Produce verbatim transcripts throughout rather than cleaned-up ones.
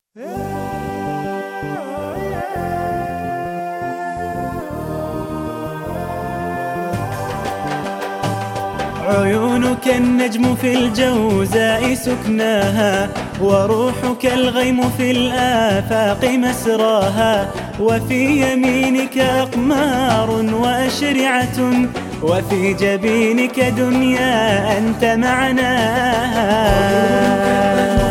عيونك النجم في الجوزاء سكناها، وروحك الغيم في الآفاق مسراها، وفي يمينك أقمار وأشرعة، وفي جبينك دنيا أنت معناها.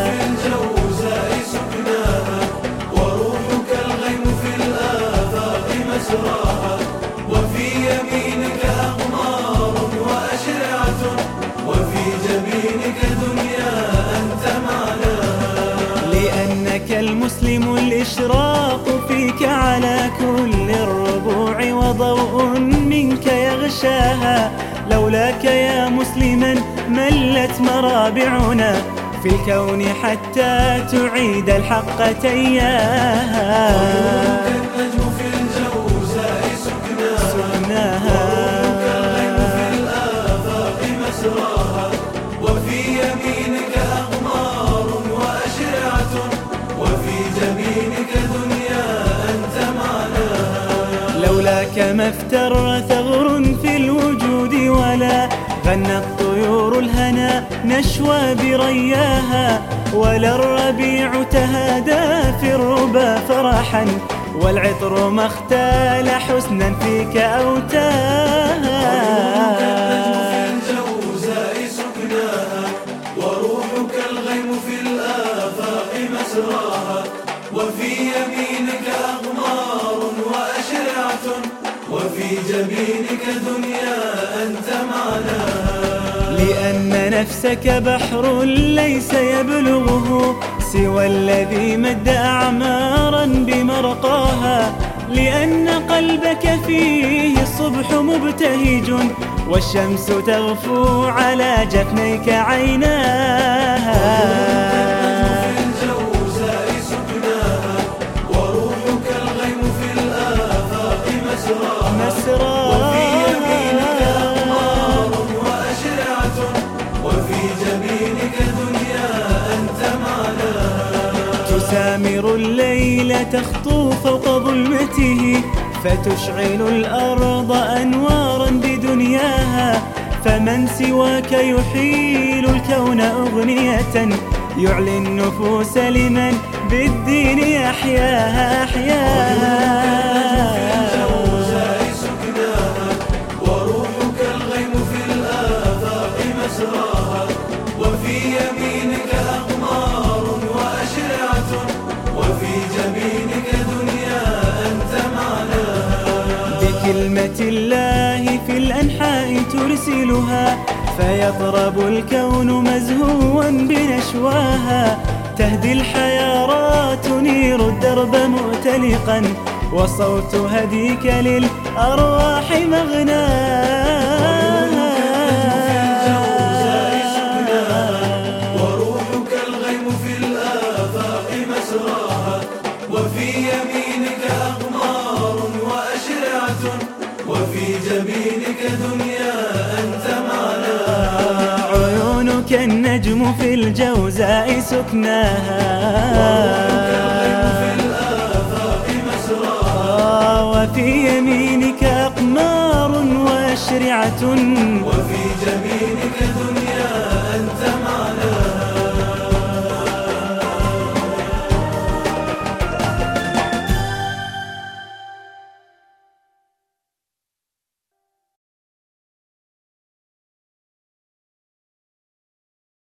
لأنك المسلم الإشراق فيك على كل الربوع، وضوء منك يغشاها. لولاك يا مسلما ملت مرابعنا في الكون حتى تعيد الحق تياها. النجم في الجوزاء سكناها، في الآفاق مسراها، وفي يمينك أقمار وأشرعة، وفي جبينك دنيا أنت معناها. لولاك ما افتر ثغر في الوجود، ولا غنى الطيور الهنا نشوى برياها، ولا الربيع تهادى في الربا فرحا، والعطر ما اختال حسنا فيك أوتاها. في الجوزاء سكناها، وروحك الغيم في الآفاق مسراها، وفي يمينك أقمار وأشرعة، وفي جبينك دنيا أنت معناها. لأن نفسك بحر ليس يبلغه سوى الذي مد أعمارا بمرقاها، لأن قلبك فيه الصبح مبتهج، والشمس تغفو على جفنيك عيناها. في الجوزاء سكناها، وروحك الغيم في الآفاق مسراها، وفي يمينك أقمار وأشرعة، وفي جبينك دنيا أنت معناها. تسامر الليل تخطو فوق ظلمته، فتشعل الأرض أنوارا بدنياها، فمن سواك يحيل الكون أغنية، يعلي النفوس لمن بالدين يحياها أحياها. في الجوزاء سكناها، وروحك الغيم في الآفاق مسراها، وفي يمينك أقمار وأشرعة، وفي جبينك دنيا أنت معناها. بكلمة الله في الأنحاء ترسلها، فيطرب الكون مزهوا بنشواها، تهدي الحيارى تنير الدرب مؤتلقا، وصوت هديك للأرواح مغناها. في الجوزاء سكناها، وروحك الغيم في الآفاق مسراها، وفي يمينك أقمار وأشرعة، وفي جبينك دنيا أنت معناها. عيونك النجم في الجوزاء سكناها، في الآفاق مسراها، وفي يمينك أقمار وأشرعة، وفي جبينك